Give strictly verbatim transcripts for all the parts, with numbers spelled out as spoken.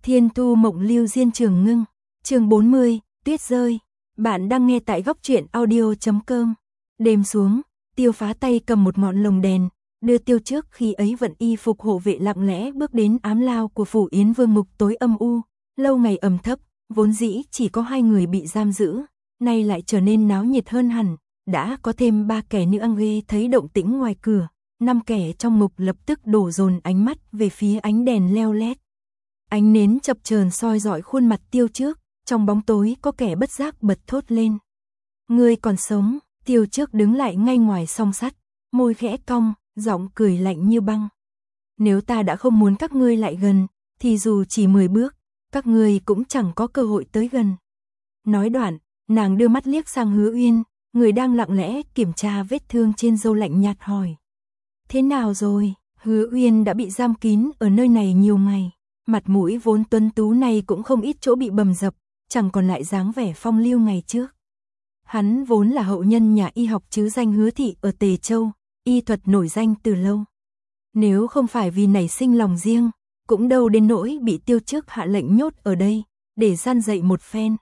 Thiên Thu Mộng Lưu Diên Trường Ngưng, chương bốn mươi, Tuyết rơi. Bạn đang nghe tại góc truyện audio chấm com. Đêm xuống, Tiêu Phá tay cầm một ngọn lồng đèn, đưa Tiêu Trước khi ấy vận y phục hộ vệ lặng lẽ bước đến ám lao của phủ Yến Vương ngục tối âm u, lâu ngày ẩm thấp, vốn dĩ chỉ có hai người bị giam giữ, nay lại trở nên náo nhiệt hơn hẳn, đã có thêm ba kẻ nữ nghe thấy động tĩnh ngoài cửa, năm kẻ trong ngục lập tức đổ dồn ánh mắt về phía ánh đèn leo lét. Ánh nến chập chờn soi rọi khuôn mặt Tiêu Trước, trong bóng tối có kẻ bất giác bật thốt lên. Ngươi còn sống. Tiêu Trước đứng lại ngay ngoài song sắt, môi khẽ cong, giọng cười lạnh như băng. Nếu ta đã không muốn các ngươi lại gần, thì dù chỉ mười bước, các ngươi cũng chẳng có cơ hội tới gần. Nói đoạn, nàng đưa mắt liếc sang Hứa Uyên, người đang lặng lẽ kiểm tra vết thương trên râu, lạnh nhạt hỏi. Thế nào rồi? Hứa Uyên đã bị giam kín ở nơi này nhiều ngày, mặt mũi vốn tuấn tú này cũng không ít chỗ bị bầm dập, chẳng còn lại dáng vẻ phong lưu ngày trước. Hắn vốn là hậu nhân nhà y học chứ danh Hứa thị ở Tề Châu, y thuật nổi danh từ lâu. Nếu không phải vì nảy sinh lòng riêng, cũng đâu đến nỗi bị Tiêu Trước hạ lệnh nhốt ở đây, để gian dạy một phen.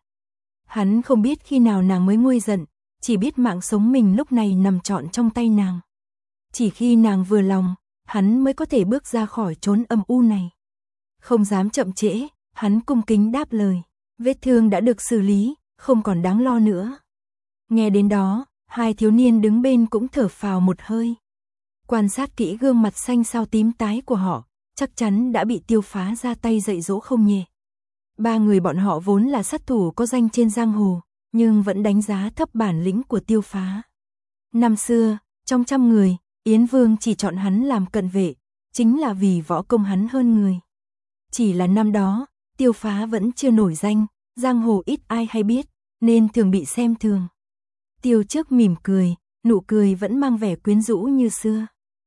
Hắn không biết khi nào nàng mới nguôi giận, chỉ biết mạng sống mình lúc này nằm trọn trong tay nàng. Chỉ khi nàng vừa lòng, hắn mới có thể bước ra khỏi chốn âm u này. Không dám chậm trễ, hắn cung kính đáp lời. Vết thương đã được xử lý, không còn đáng lo nữa. Nghe đến đó, hai thiếu niên đứng bên cũng thở phào một hơi. Quan sát kỹ gương mặt xanh xao tím tái của họ, chắc chắn đã bị Tiêu Phá ra tay dạy dỗ không nhẹ. Ba người bọn họ vốn là sát thủ có danh trên giang hồ, nhưng vẫn đánh giá thấp bản lĩnh của Tiêu Phá. Năm xưa, trong trăm người, Yến Vương chỉ chọn hắn làm cận vệ, chính là vì võ công hắn hơn người. Chỉ là năm đó, Tiêu Phá vẫn chưa nổi danh, giang hồ ít ai hay biết, nên thường bị xem thường. Tiêu Trước mỉm cười, nụ cười vẫn mang vẻ quyến rũ như xưa.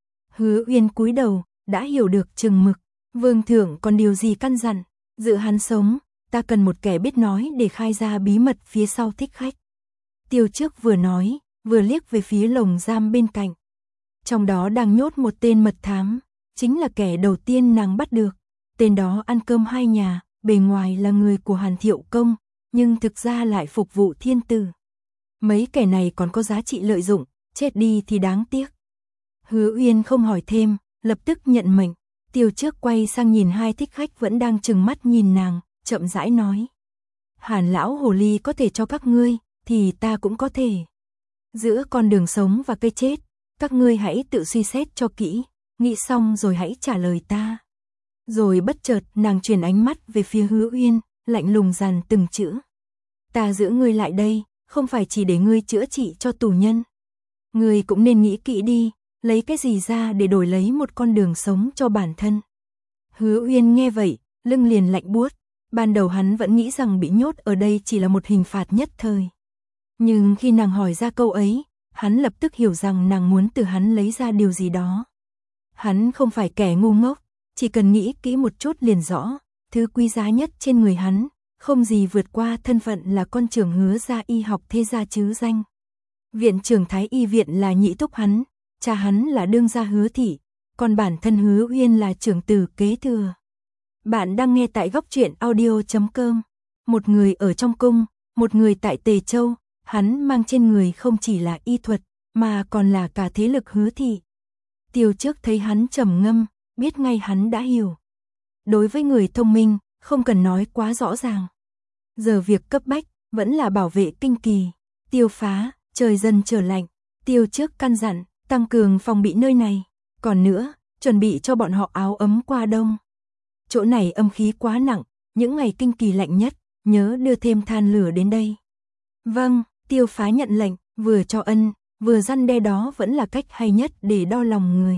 Hứa Uyên cúi đầu, đã hiểu được chừng mực. Vương thượng còn điều gì căn dặn? Giữ hắn sống, ta cần một kẻ biết nói để khai ra bí mật phía sau thích khách. Tiêu Trước vừa nói, vừa liếc về phía lồng giam bên cạnh. Trong đó đang nhốt một tên mật thám, chính là kẻ đầu tiên nàng bắt được. Tên đó ăn cơm hai nhà, bề ngoài là người của Hàn Thiệu Công, nhưng thực ra lại phục vụ thiên tử. Mấy kẻ này còn có giá trị lợi dụng, chết đi thì đáng tiếc. Hứa Uyên không hỏi thêm, lập tức nhận mệnh. Tiêu Trước quay sang nhìn hai thích khách vẫn đang trừng mắt nhìn nàng, chậm rãi nói. Hàn lão hồ ly có thể cho các ngươi, thì ta cũng có thể. Giữa con đường sống và cây chết, các ngươi hãy tự suy xét cho kỹ, nghĩ xong rồi hãy trả lời ta. Rồi bất chợt nàng chuyển ánh mắt về phía Hứa Uyên, lạnh lùng dằn từng chữ. Ta giữ ngươi lại đây, không phải chỉ để ngươi chữa trị cho tù nhân. Ngươi cũng nên nghĩ kỹ đi, lấy cái gì ra để đổi lấy một con đường sống cho bản thân. Hứa Uyên nghe vậy, lưng liền lạnh buốt. Ban đầu hắn vẫn nghĩ rằng bị nhốt ở đây chỉ là một hình phạt nhất thời. Nhưng khi nàng hỏi ra câu ấy, hắn lập tức hiểu rằng nàng muốn từ hắn lấy ra điều gì đó. Hắn không phải kẻ ngu ngốc, chỉ cần nghĩ kỹ một chút liền rõ, thứ quý giá nhất trên người hắn, không gì vượt qua thân phận là con trưởng Hứa gia y học thế gia chứ danh. Viện trưởng Thái y viện là nhị thúc hắn, cha hắn là đương gia Hứa thị, còn bản thân Hứa Uyên là trưởng tử kế thừa. Bạn đang nghe tại góc truyện audio chấm com. Một người ở trong cung, một người tại Tề Châu, hắn mang trên người không chỉ là y thuật, mà còn là cả thế lực Hứa thị. Tiêu Trước thấy hắn trầm ngâm, biết ngay hắn đã hiểu. Đối với người thông minh, không cần nói quá rõ ràng. Giờ việc cấp bách, vẫn là bảo vệ kinh kỳ. Tiêu Phá, trời dần trở lạnh. Tiêu Trước căn dặn, tăng cường phòng bị nơi này. Còn nữa, chuẩn bị cho bọn họ áo ấm qua đông. Chỗ này âm khí quá nặng, những ngày kinh kỳ lạnh nhất, nhớ đưa thêm than lửa đến đây. Vâng, Tiêu Phá nhận lệnh, vừa cho ân, vừa răn đe, đó vẫn là cách hay nhất để đo lòng người.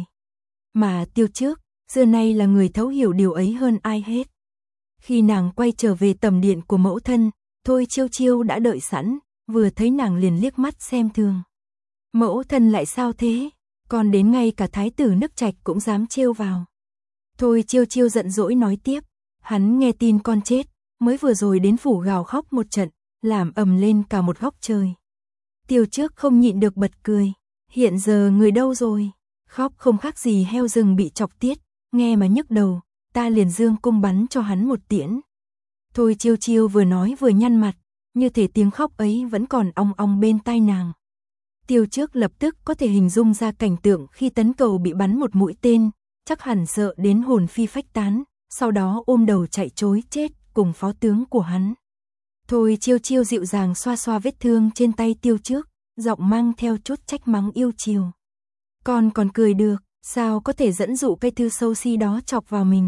Mà Tiêu Trước, xưa nay là người thấu hiểu điều ấy hơn ai hết. Khi nàng quay trở về tầm điện của mẫu thân, Thôi Chiêu Chiêu đã đợi sẵn, vừa thấy nàng liền liếc mắt xem thường. Mẫu thân lại sao thế? Còn đến ngay cả thái tử Nước Trạch cũng dám trêu vào. Thôi Chiêu Chiêu giận dỗi nói tiếp, hắn nghe tin con chết, mới vừa rồi đến phủ gào khóc một trận, làm ầm lên cả một góc trời. Tiêu Trước không nhịn được bật cười, hiện giờ người đâu rồi? Khóc không khác gì heo rừng bị chọc tiết, nghe mà nhức đầu. ta liền dương cung bắn cho hắn một tiễn. Thôi Chiêu Chiêu vừa nói vừa nhăn mặt, như thể tiếng khóc ấy vẫn còn ong ong bên tai nàng. Tiêu Trước lập tức có thể hình dung ra cảnh tượng khi Tấn Cầu bị bắn một mũi tên, chắc hẳn sợ đến hồn phi phách tán, sau đó ôm đầu chạy trối chết cùng phó tướng của hắn. Thôi Chiêu Chiêu dịu dàng xoa xoa vết thương trên tay Tiêu Trước, giọng mang theo chút trách mắng yêu chiều. Con còn cười được, sao có thể dẫn dụ cái thư xấu xí đó chọc vào mình.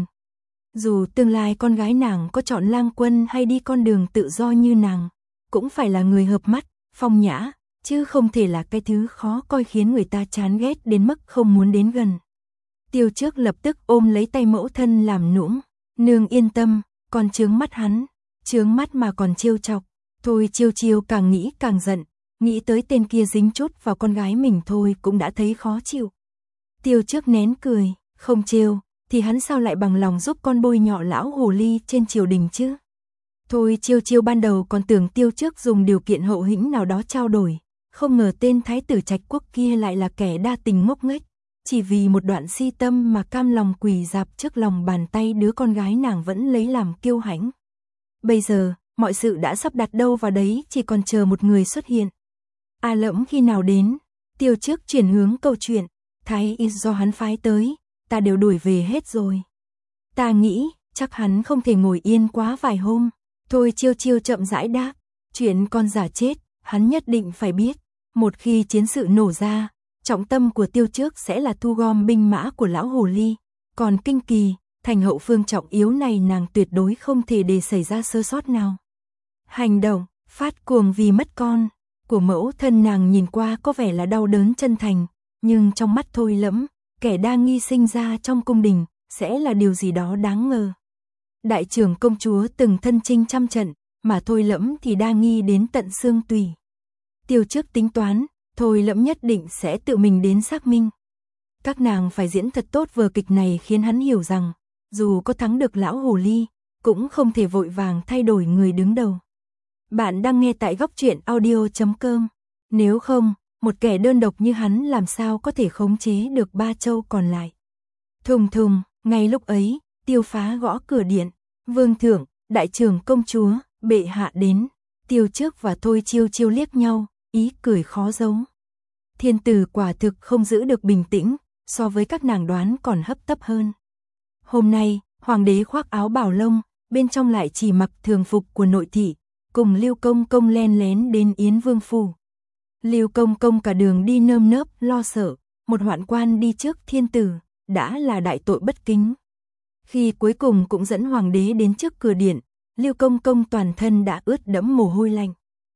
Dù tương lai con gái nàng có chọn lang quân hay đi con đường tự do như nàng, cũng phải là người hợp mắt, phong nhã, chứ không thể là cái thứ khó coi khiến người ta chán ghét đến mức không muốn đến gần. Tiêu Trước lập tức ôm lấy tay mẫu thân làm nũng, nương yên tâm, con chướng mắt hắn, chướng mắt mà còn trêu chọc. Thôi Chiêu Chiêu càng nghĩ càng giận, nghĩ tới tên kia dính chút vào con gái mình thôi cũng đã thấy khó chịu. Tiêu Trước nén cười, không trêu, thì hắn sao lại bằng lòng giúp con bôi nhọ lão hồ ly trên triều đình chứ? Thôi Chiêu Chiêu ban đầu còn tưởng Tiêu Trước dùng điều kiện hậu hĩnh nào đó trao đổi, không ngờ tên thái tử Trạch Quốc kia lại là kẻ đa tình ngốc nghếch, chỉ vì một đoạn si tâm mà cam lòng quỳ rạp trước lòng bàn tay đứa con gái nàng vẫn lấy làm kiêu hãnh. Bây giờ, mọi sự đã sắp đặt đâu vào đấy, chỉ còn chờ một người xuất hiện. A Lẫm khi nào đến? Tiêu Trước chuyển hướng câu chuyện, thái y do hắn phái tới, ta đều đuổi về hết rồi. Ta nghĩ, chắc hắn không thể ngồi yên quá vài hôm. Thôi Chiêu Chiêu chậm rãi đáp, chuyện con giả chết, hắn nhất định phải biết. Một khi chiến sự nổ ra, trọng tâm của Tiêu Trước sẽ là thu gom binh mã của lão hồ ly. Còn Kinh Kỳ, thành hậu phương trọng yếu này nàng tuyệt đối không thể để xảy ra sơ sót nào. Hành động, phát cuồng vì mất con, của mẫu thân nàng nhìn qua có vẻ là đau đớn chân thành, nhưng trong mắt Thôi Lẫm, kẻ đa nghi sinh ra trong cung đình, sẽ là điều gì đó đáng ngờ. Đại trưởng công chúa từng thân chinh trăm trận, mà Thôi Lẫm thì đa nghi đến tận xương tủy. Tiêu Trước tính toán, Thôi Lẫm nhất định sẽ tự mình đến xác minh. Các nàng phải diễn thật tốt vở kịch này khiến hắn hiểu rằng, dù có thắng được lão hồ ly, cũng không thể vội vàng thay đổi người đứng đầu. Bạn đang nghe tại góc truyện audio chấm com. Nếu không, một kẻ đơn độc như hắn làm sao có thể khống chế được ba châu còn lại. Thùng thùng, ngay lúc ấy, Tiêu Phá gõ cửa điện. Vương thượng, đại trưởng công chúa, bệ hạ đến. Tiêu Trước và Thôi Chiêu Chiêu liếc nhau, ý cười khó giấu. Thiên tử quả thực không giữ được bình tĩnh, so với các nàng đoán còn hấp tấp hơn. Hôm nay, hoàng đế khoác áo bảo lông, bên trong lại chỉ mặc thường phục của nội thị, cùng Lưu Công Công len lén đến Yến Vương phủ. Lưu Công Công cả đường đi nơm nớp lo sợ, một hoạn quan đi trước thiên tử, đã là đại tội bất kính. Khi cuối cùng cũng dẫn hoàng đế đến trước cửa điện, Lưu Công Công toàn thân đã ướt đẫm mồ hôi lạnh.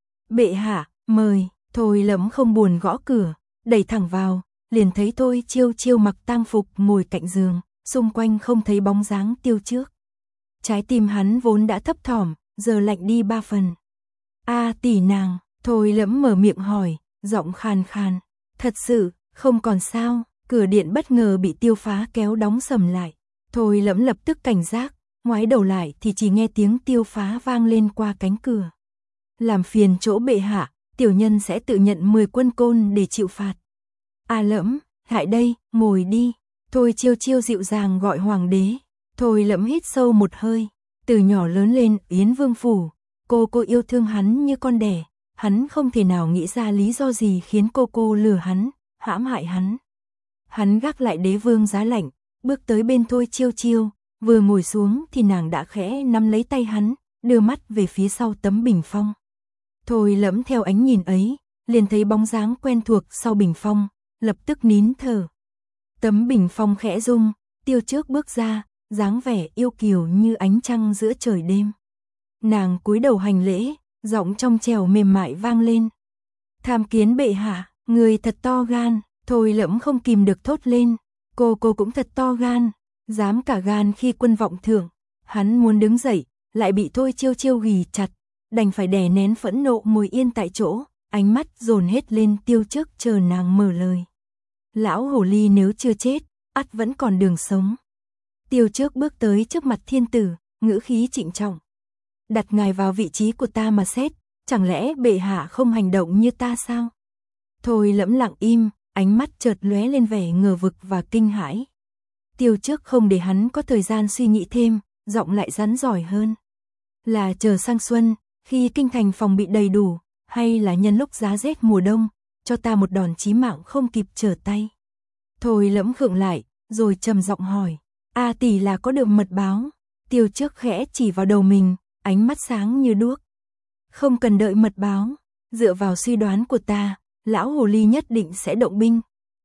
Bệ hạ, mời. Thôi Lẫm không buồn gõ cửa, đẩy thẳng vào, liền thấy Thôi Chiêu Chiêu mặc tang phục ngồi cạnh giường, xung quanh không thấy bóng dáng Tiêu Trước. Trái tim hắn vốn đã thấp thỏm, giờ lạnh đi ba phần. A tỷ nàng, Thôi Lẫm mở miệng hỏi, giọng khàn khàn. Thật sự, không còn sao, cửa điện bất ngờ bị Tiêu Phá kéo đóng sầm lại. Thôi Lẫm lập tức cảnh giác, ngoái đầu lại thì chỉ nghe tiếng Tiêu Phá vang lên qua cánh cửa. Làm phiền chỗ bệ hạ, tiểu nhân sẽ tự nhận mười quân côn để chịu phạt. A Lẫm, lại đây, ngồi đi. Thôi Chiêu Chiêu dịu dàng gọi hoàng đế. Thôi Lẫm hít sâu một hơi. Từ nhỏ lớn lên Yến Vương phủ, cô cô yêu thương hắn như con đẻ. Hắn không thể nào nghĩ ra lý do gì khiến cô cô lừa hắn, hãm hại hắn. Hắn gác lại đế vương giá lạnh, bước tới bên Thôi Chiêu Chiêu, vừa ngồi xuống thì nàng đã khẽ nắm lấy tay hắn, đưa mắt về phía sau tấm bình phong. Thôi Lẫm theo ánh nhìn ấy, liền thấy bóng dáng quen thuộc sau bình phong, lập tức nín thở. Tấm bình phong khẽ rung, Tiêu Trước bước ra, dáng vẻ yêu kiều như ánh trăng giữa trời đêm. Nàng cúi đầu hành lễ, giọng trong trẻo mềm mại vang lên. Tham kiến bệ hạ, người thật to gan. Thôi Lẫm không kìm được thốt lên, cô cô cũng thật to gan, dám cả gan khi quân vọng thượng. Hắn muốn đứng dậy, lại bị Thôi Chiêu Chiêu ghì chặt, đành phải đè nén phẫn nộ ngồi yên tại chỗ, ánh mắt dồn hết lên Tiêu Trước chờ nàng mở lời. Lão hồ ly nếu chưa chết, ắt vẫn còn đường sống. Tiêu Trước bước tới trước mặt thiên tử, ngữ khí trịnh trọng. Đặt ngài vào vị trí của ta mà xét, chẳng lẽ bệ hạ không hành động như ta sao? Thôi Lẫm lặng im, ánh mắt chợt lóe lên vẻ ngờ vực và kinh hãi. Tiêu Trước không để hắn có thời gian suy nghĩ thêm, giọng lại rắn giỏi hơn. Là chờ sang xuân, khi kinh thành phòng bị đầy đủ, hay là nhân lúc giá rét mùa đông, cho ta một đòn chí mạng không kịp trở tay. Thôi Lẫm khựng lại, rồi trầm giọng hỏi, A tỷ là có được mật báo? Tiêu Trước khẽ chỉ vào đầu mình, ánh mắt sáng như đuốc. Không cần đợi mật báo, dựa vào suy đoán của ta, lão hồ ly nhất định sẽ động binh.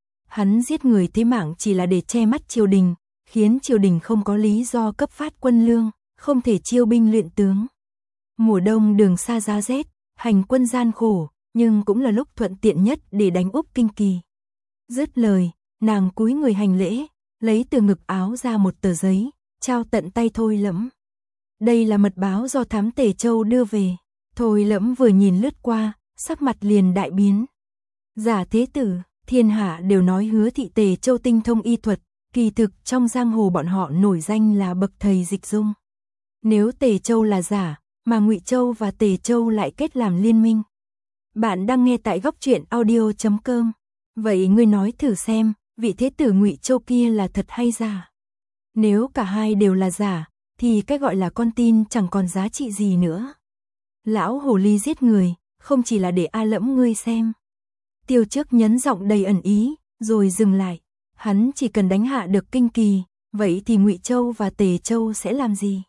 Hắn giết người thế mạng chỉ là để che mắt triều đình, khiến triều đình không có lý do cấp phát quân lương, không thể chiêu binh luyện tướng. Mùa đông đường xa giá rét, hành quân gian khổ, nhưng cũng là lúc thuận tiện nhất để đánh úp Kinh Kỳ. Dứt lời, nàng cúi người hành lễ, lấy từ ngực áo ra một tờ giấy, trao tận tay Thôi Lẫm. Đây là mật báo do thám Tề Châu đưa về. Thôi Lẫm vừa nhìn lướt qua, sắc mặt liền đại biến. Giả thế tử, thiên hạ đều nói Hứa thị Tề Châu tinh thông y thuật, kỳ thực trong giang hồ bọn họ nổi danh là bậc thầy dịch dung. Nếu Tề Châu là giả, mà Ngụy Châu và Tề Châu lại kết làm liên minh. Bạn đang nghe tại góc truyện audio chấm com. Vậy ngươi nói thử xem, vị thế tử Ngụy Châu kia là thật hay giả? Nếu cả hai đều là giả, thì cái gọi là con tin chẳng còn giá trị gì nữa. Lão hồ ly giết người, không chỉ là để A Lẫm ngươi xem. Tiêu Trước nhấn giọng đầy ẩn ý, rồi dừng lại. Hắn chỉ cần đánh hạ được Kinh Kỳ, vậy thì Ngụy Châu và Tề Châu sẽ làm gì?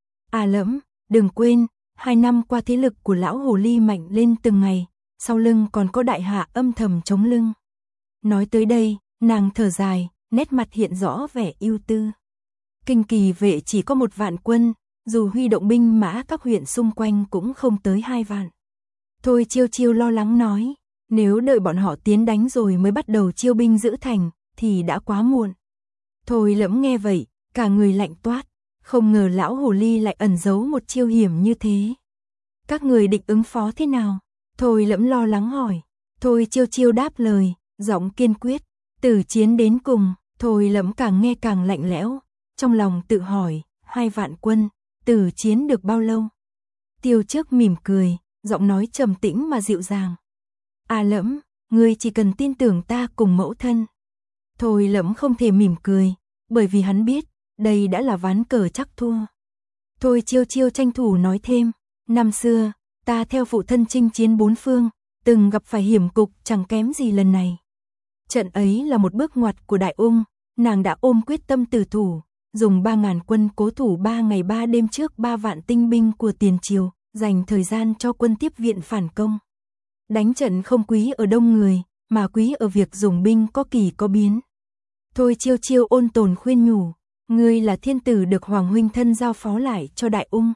A Lẫm, đừng quên, hai năm qua thế lực của lão hồ ly mạnh lên từng ngày, sau lưng còn có đại hạ âm thầm chống lưng. Nói tới đây, nàng thở dài, nét mặt hiện rõ vẻ ưu tư. Kinh Kỳ vệ chỉ có một vạn quân, dù huy động binh mã các huyện xung quanh cũng không tới hai vạn. Thôi Chiêu Chiêu lo lắng nói, nếu đợi bọn họ tiến đánh rồi mới bắt đầu chiêu binh giữ thành, thì đã quá muộn. Thôi Lẫm nghe vậy, cả người lạnh toát, không ngờ lão hồ ly lại ẩn giấu một chiêu hiểm như thế. Các người định ứng phó thế nào? Thôi Lẫm lo lắng hỏi. Thôi Chiêu Chiêu đáp lời, giọng kiên quyết, tử chiến đến cùng. Thôi Lẫm càng nghe càng lạnh lẽo, trong lòng tự hỏi, hai vạn quân, tử chiến được bao lâu? Tiêu Trước mỉm cười, giọng nói trầm tĩnh mà dịu dàng. A Lẫm, ngươi chỉ cần tin tưởng ta cùng mẫu thân. Thôi Lẫm không thể mỉm cười, bởi vì hắn biết, đây đã là ván cờ chắc thua. Thôi Chiêu Chiêu tranh thủ nói thêm, năm xưa, ta theo phụ thân chinh chiến bốn phương, từng gặp phải hiểm cục chẳng kém gì lần này. Trận ấy là một bước ngoặt của Đại Ung, nàng đã ôm quyết tâm tử thủ, dùng ba ngàn quân cố thủ ba ngày ba đêm trước ba vạn tinh binh của tiền triều, dành thời gian cho quân tiếp viện phản công. Đánh trận không quý ở đông người, mà quý ở việc dùng binh có kỳ có biến. Thôi Chiêu Chiêu ôn tồn khuyên nhủ, ngươi là thiên tử được Hoàng huynh thân giao phó lại cho Đại Ung.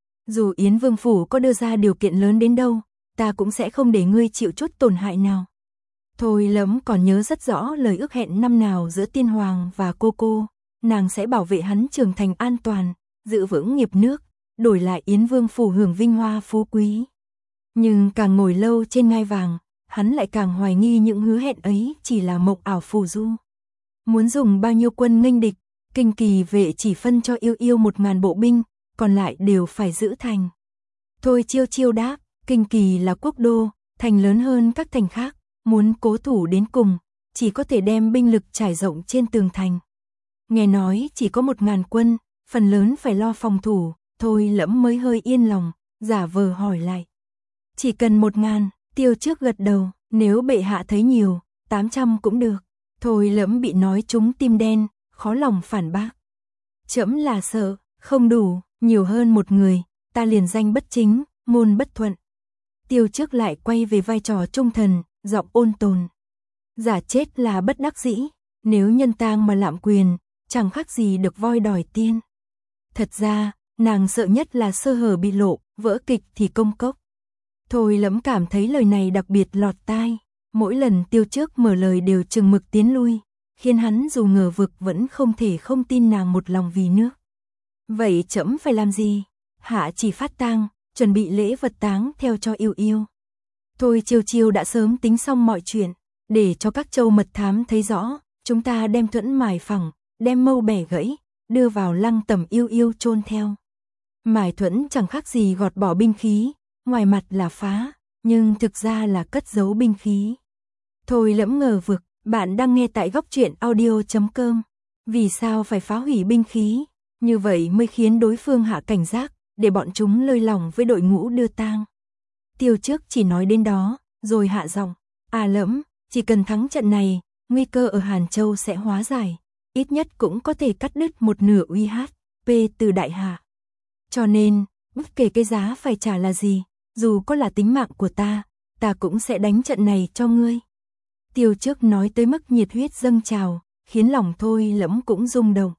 Dù Yến Vương phủ có đưa ra điều kiện lớn đến đâu, ta cũng sẽ không để ngươi chịu chút tổn hại nào. Thôi Lẫm còn nhớ rất rõ lời ước hẹn năm nào giữa Tiên Hoàng và cô cô, nàng sẽ bảo vệ hắn trưởng thành an toàn, giữ vững nghiệp nước, đổi lại Yến Vương phủ hưởng vinh hoa phú quý. Nhưng càng ngồi lâu trên ngai vàng, hắn lại càng hoài nghi những hứa hẹn ấy chỉ là mộng ảo phù du. Muốn dùng bao nhiêu quân nghênh địch, Kinh Kỳ vệ chỉ phân cho Yêu Yêu một ngàn bộ binh, còn lại đều phải giữ thành. Thôi Chiêu Chiêu đáp, Kinh Kỳ là quốc đô, thành lớn hơn các thành khác, muốn cố thủ đến cùng, chỉ có thể đem binh lực trải rộng trên tường thành. Nghe nói chỉ có một ngàn quân, phần lớn phải lo phòng thủ, Thôi Lẫm mới hơi yên lòng, giả vờ hỏi lại. Chỉ cần một ngàn, Tiêu Trước gật đầu, nếu bệ hạ thấy nhiều, tám trăm cũng được. Thôi Lẫm bị nói trúng tim đen, khó lòng phản bác. Trẫm là sợ, không đủ, nhiều hơn một người, ta liền danh bất chính, môn bất thuận. Tiêu Trước lại quay về vai trò trung thần, giọng ôn tồn. Giả chết là bất đắc dĩ, nếu nhân tang mà lạm quyền, chẳng khác gì được voi đòi tiên. Thật ra, nàng sợ nhất là sơ hở bị lộ, vỡ kịch thì công cốc. Thôi Lẫm cảm thấy lời này đặc biệt lọt tai, mỗi lần Tiêu Trước mở lời đều chừng mực tiến lui, khiến hắn dù ngờ vực vẫn không thể không tin nàng một lòng vì nước. Vậy trẫm phải làm gì? Hạ chỉ phát tang, chuẩn bị lễ vật táng theo cho Yêu Yêu. Thôi Chiêu Chiêu đã sớm tính xong mọi chuyện, để cho các châu mật thám thấy rõ, chúng ta đem thuẫn mài phẳng, đem mâu bẻ gãy, đưa vào lăng tẩm Yêu Yêu chôn theo. Mài thuẫn chẳng khác gì gọt bỏ binh khí, ngoài mặt là phá, nhưng thực ra là cất giấu binh khí. Thôi Lẫm ngờ vực, bạn đang nghe tại góc truyện audio chấm com. Vì sao phải phá hủy binh khí? Như vậy mới khiến đối phương hạ cảnh giác, để bọn chúng lơi lỏng với đội ngũ đưa tang. Tiêu Trước chỉ nói đến đó, rồi hạ giọng, à Lẫm, chỉ cần thắng trận này, nguy cơ ở Hàn Châu sẽ hóa giải, ít nhất cũng có thể cắt đứt một nửa uy hát pê từ đại hạ. Cho nên, bất kể cái giá phải trả là gì, dù có là tính mạng của ta, ta cũng sẽ đánh trận này cho ngươi. Tiêu Trước nói tới mức nhiệt huyết dâng trào, khiến lòng Thôi Lẫm cũng rung động.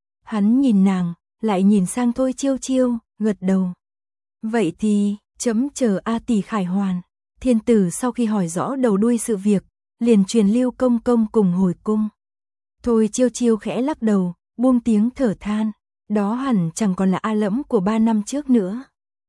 Hắn nhìn nàng, lại nhìn sang Thôi Chiêu Chiêu, gật đầu. Vậy thì, chấm chờ A tỷ khải hoàn. Thiên tử sau khi hỏi rõ đầu đuôi sự việc, liền truyền Lưu công công cùng hồi cung. Thôi Chiêu Chiêu khẽ lắc đầu, buông tiếng thở than. Đó hẳn chẳng còn là A Lẫm của ba năm trước nữa.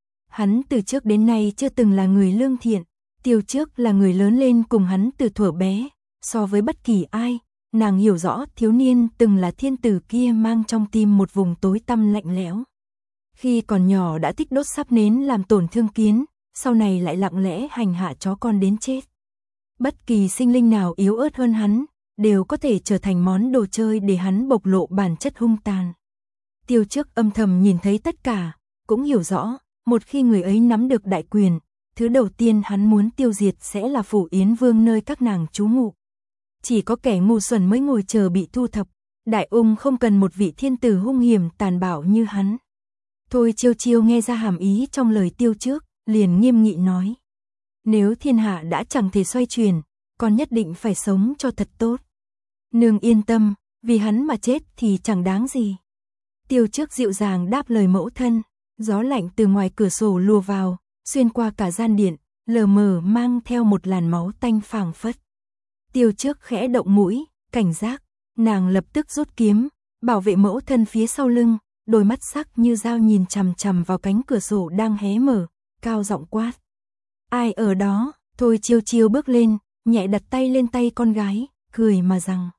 Hắn từ trước đến nay chưa từng là người lương thiện. Tiêu Trước là người lớn lên cùng hắn từ thuở bé. So với bất kỳ ai, nàng hiểu rõ thiếu niên từng là thiên tử kia mang trong tim một vùng tối tăm lạnh lẽo. Khi còn nhỏ đã thích đốt sáp nến làm tổn thương kiến, sau này lại lặng lẽ hành hạ chó con đến chết. Bất kỳ sinh linh nào yếu ớt hơn hắn, đều có thể trở thành món đồ chơi để hắn bộc lộ bản chất hung tàn. Tiêu Trước âm thầm nhìn thấy tất cả, cũng hiểu rõ, một khi người ấy nắm được đại quyền, thứ đầu tiên hắn muốn tiêu diệt sẽ là Phủ Yến Vương nơi các nàng trú ngụ. Chỉ có kẻ ngu xuẩn mới ngồi chờ bị thu thập, Đại Ung không cần một vị thiên tử hung hiểm tàn bạo như hắn. Thôi Chiêu Chiêu nghe ra hàm ý trong lời Tiêu Trước, liền nghiêm nghị nói. Nếu thiên hạ đã chẳng thể xoay chuyển, con nhất định phải sống cho thật tốt. Nương yên tâm, vì hắn mà chết thì chẳng đáng gì. Tiêu Trước dịu dàng đáp lời mẫu thân, gió lạnh từ ngoài cửa sổ lùa vào, xuyên qua cả gian điện, lờ mờ mang theo một làn máu tanh phảng phất. Tiêu Trước khẽ động mũi, cảnh giác, nàng lập tức rút kiếm, bảo vệ mẫu thân phía sau lưng, đôi mắt sắc như dao nhìn chằm chằm vào cánh cửa sổ đang hé mở, cao giọng quát. Ai ở đó? Thôi Chiêu Chiêu bước lên, nhẹ đặt tay lên tay con gái, cười mà rằng.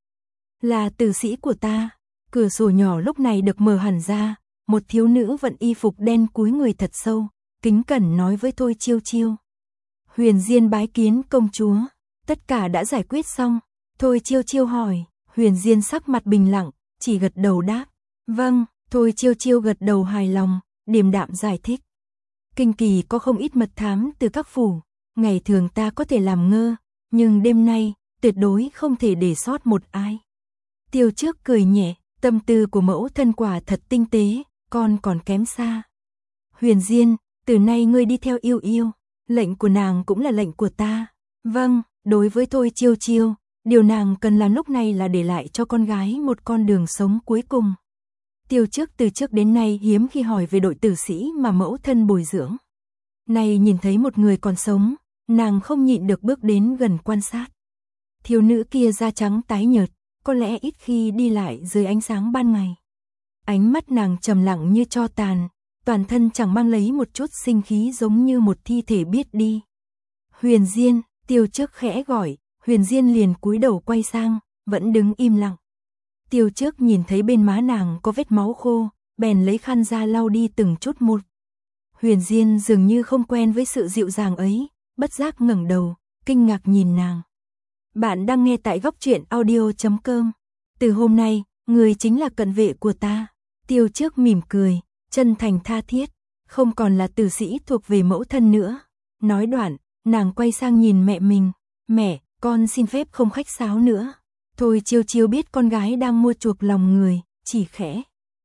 Là tử sĩ của ta. Cửa sổ nhỏ lúc này được mở hẳn ra, một thiếu nữ vận y phục đen cúi người thật sâu, kính cẩn nói với Thôi Chiêu Chiêu. Huyền Diên bái kiến công chúa. Tất cả đã giải quyết xong. Thôi Chiêu Chiêu hỏi. Huyền Diên sắc mặt bình lặng, chỉ gật đầu đáp. Vâng. Thôi Chiêu Chiêu gật đầu hài lòng, điềm đạm giải thích. Kinh kỳ có không ít mật thám từ các phủ, ngày thường ta có thể làm ngơ, nhưng đêm nay, tuyệt đối không thể để sót một ai. Tiêu Trước cười nhẹ, tâm tư của mẫu thân quả thật tinh tế, con còn kém xa. Huyền Diên, từ nay ngươi đi theo Yêu Yêu, lệnh của nàng cũng là lệnh của ta. Vâng, đối với Thôi Chiêu Chiêu, điều nàng cần làm lúc này là để lại cho con gái một con đường sống cuối cùng. Tiêu Trước từ trước đến nay hiếm khi hỏi về đội tử sĩ mà mẫu thân bồi dưỡng. Nay nhìn thấy một người còn sống, nàng không nhịn được bước đến gần quan sát. Thiếu nữ kia da trắng tái nhợt, có lẽ ít khi đi lại dưới ánh sáng ban ngày. Ánh mắt nàng trầm lặng như tro tàn, toàn thân chẳng mang lấy một chút sinh khí giống như một thi thể biết đi. Huyền Diên, Tiêu Trước khẽ gọi, Huyền Diên liền cúi đầu quay sang, vẫn đứng im lặng. Tiêu Trước nhìn thấy bên má nàng có vết máu khô, bèn lấy khăn ra lau đi từng chút một. Huyền Diên dường như không quen với sự dịu dàng ấy, bất giác ngẩng đầu, kinh ngạc nhìn nàng. Bạn đang nghe tại góc truyện audio chấm com. Từ hôm nay, người chính là cận vệ của ta. Tiêu Trước mỉm cười, chân thành tha thiết, không còn là tử sĩ thuộc về mẫu thân nữa. Nói đoạn, nàng quay sang nhìn mẹ mình. Mẹ, con xin phép không khách sáo nữa. Thôi Chiêu Chiêu biết con gái đang mua chuộc lòng người, chỉ khẽ.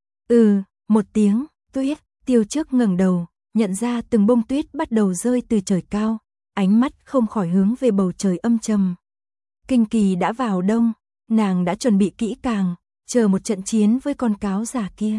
Ừ, một tiếng, tuyết. Tiêu Trước ngẩng đầu, nhận ra từng bông tuyết bắt đầu rơi từ trời cao, ánh mắt không khỏi hướng về bầu trời âm trầm. Kinh kỳ đã vào đông, nàng đã chuẩn bị kỹ càng, chờ một trận chiến với con cáo giả kia.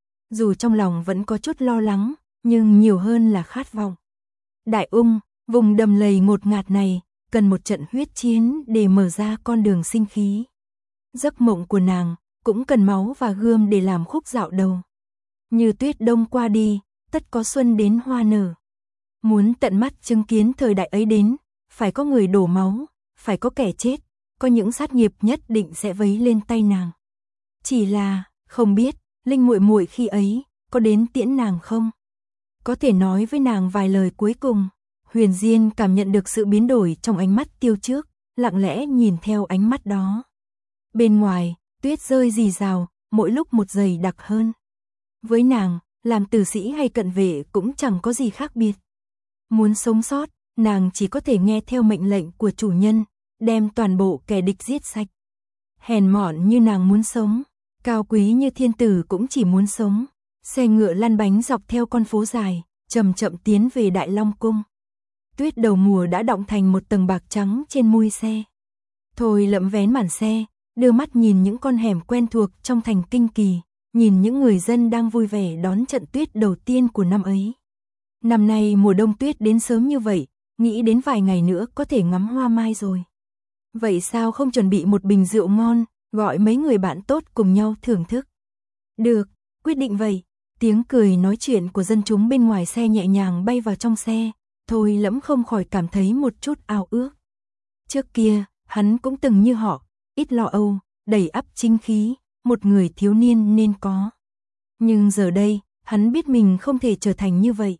Dù trong lòng vẫn có chút lo lắng, nhưng nhiều hơn là khát vọng. Đại Ung, vùng đầm lầy ngột ngạt này, cần một trận huyết chiến để mở ra con đường sinh khí. Giấc mộng của nàng cũng cần máu và gươm để làm khúc dạo đầu. Như tuyết đông qua đi, tất có xuân đến hoa nở. Muốn tận mắt chứng kiến thời đại ấy đến, phải có người đổ máu, phải có kẻ chết, có những sát nghiệp nhất định sẽ vấy lên tay nàng. Chỉ là, không biết, Linh muội muội khi ấy có đến tiễn nàng không? Có thể nói với nàng vài lời cuối cùng. Huyền Diên cảm nhận được sự biến đổi trong ánh mắt Tiêu Trước, lặng lẽ nhìn theo ánh mắt đó. Bên ngoài, tuyết rơi rì rào, mỗi lúc một dày đặc hơn. Với nàng, làm tử sĩ hay cận vệ cũng chẳng có gì khác biệt. Muốn sống sót, nàng chỉ có thể nghe theo mệnh lệnh của chủ nhân, đem toàn bộ kẻ địch giết sạch. Hèn mọn như nàng muốn sống, cao quý như thiên tử cũng chỉ muốn sống. Xe ngựa lăn bánh dọc theo con phố dài, chậm chậm tiến về Đại Long Cung. Tuyết đầu mùa đã đọng thành một tầng bạc trắng trên mui xe. Thôi Lẫm vén màn xe, đưa mắt nhìn những con hẻm quen thuộc trong thành Kinh Kỳ, nhìn những người dân đang vui vẻ đón trận tuyết đầu tiên của năm ấy. Năm nay mùa đông tuyết đến sớm như vậy, nghĩ đến vài ngày nữa có thể ngắm hoa mai rồi. Vậy sao không chuẩn bị một bình rượu ngon, gọi mấy người bạn tốt cùng nhau thưởng thức? Được, quyết định vậy. Tiếng cười nói chuyện của dân chúng bên ngoài xe nhẹ nhàng bay vào trong xe, Thôi Lẫm không khỏi cảm thấy một chút ao ước. Trước kia, hắn cũng từng như họ, ít lo âu, đầy ắp chính khí, một người thiếu niên nên có. Nhưng giờ đây, hắn biết mình không thể trở thành như vậy.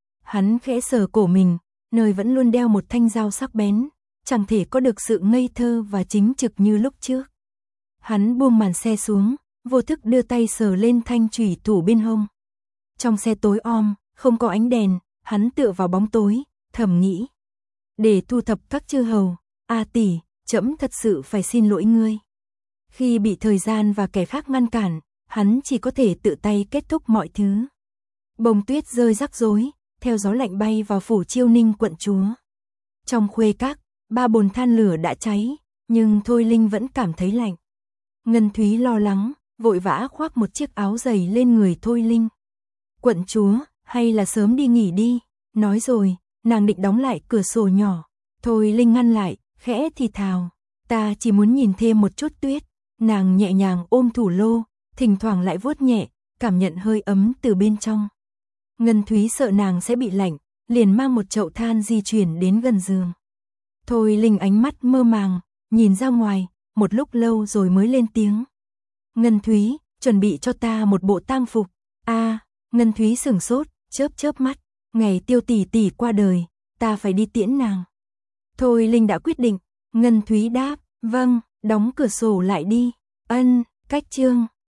Hắn khẽ sờ cổ mình, nơi vẫn luôn đeo một thanh dao sắc bén, chẳng thể có được sự ngây thơ và chính trực như lúc trước. Hắn buông màn xe xuống, vô thức đưa tay sờ lên thanh chủy thủ bên hông. Trong xe tối om, không có ánh đèn, hắn tựa vào bóng tối, thầm nghĩ. Để thu thập các chư hầu, A tỷ, trẫm thật sự phải xin lỗi ngươi. Khi bị thời gian và kẻ khác ngăn cản, hắn chỉ có thể tự tay kết thúc mọi thứ. Bông tuyết rơi rắc rối, theo gió lạnh bay vào phủ Chiêu Ninh quận chúa. Trong khuê các, ba bồn than lửa đã cháy, nhưng Thôi Linh vẫn cảm thấy lạnh. Ngân Thúy lo lắng, vội vã khoác một chiếc áo dày lên người Thôi Linh. Quận chúa, hay là sớm đi nghỉ đi, nói rồi, nàng định đóng lại cửa sổ nhỏ. Thôi Linh ngăn lại, khẽ thì thào, ta chỉ muốn nhìn thêm một chút tuyết. Nàng nhẹ nhàng ôm thủ lô, thỉnh thoảng lại vuốt nhẹ, cảm nhận hơi ấm từ bên trong. Ngân Thúy sợ nàng sẽ bị lạnh, liền mang một chậu than di chuyển đến gần giường. Thôi Linh ánh mắt mơ màng, nhìn ra ngoài, một lúc lâu rồi mới lên tiếng. Ngân Thúy, chuẩn bị cho ta một bộ tang phục. A, à, Ngân Thúy sửng sốt, chớp chớp mắt, ngày Tiêu tỷ tỷ qua đời, ta phải đi tiễn nàng. Thôi Linh đã quyết định, Ngân Thúy đáp, vâng, đóng cửa sổ lại đi. Ân, cách chương.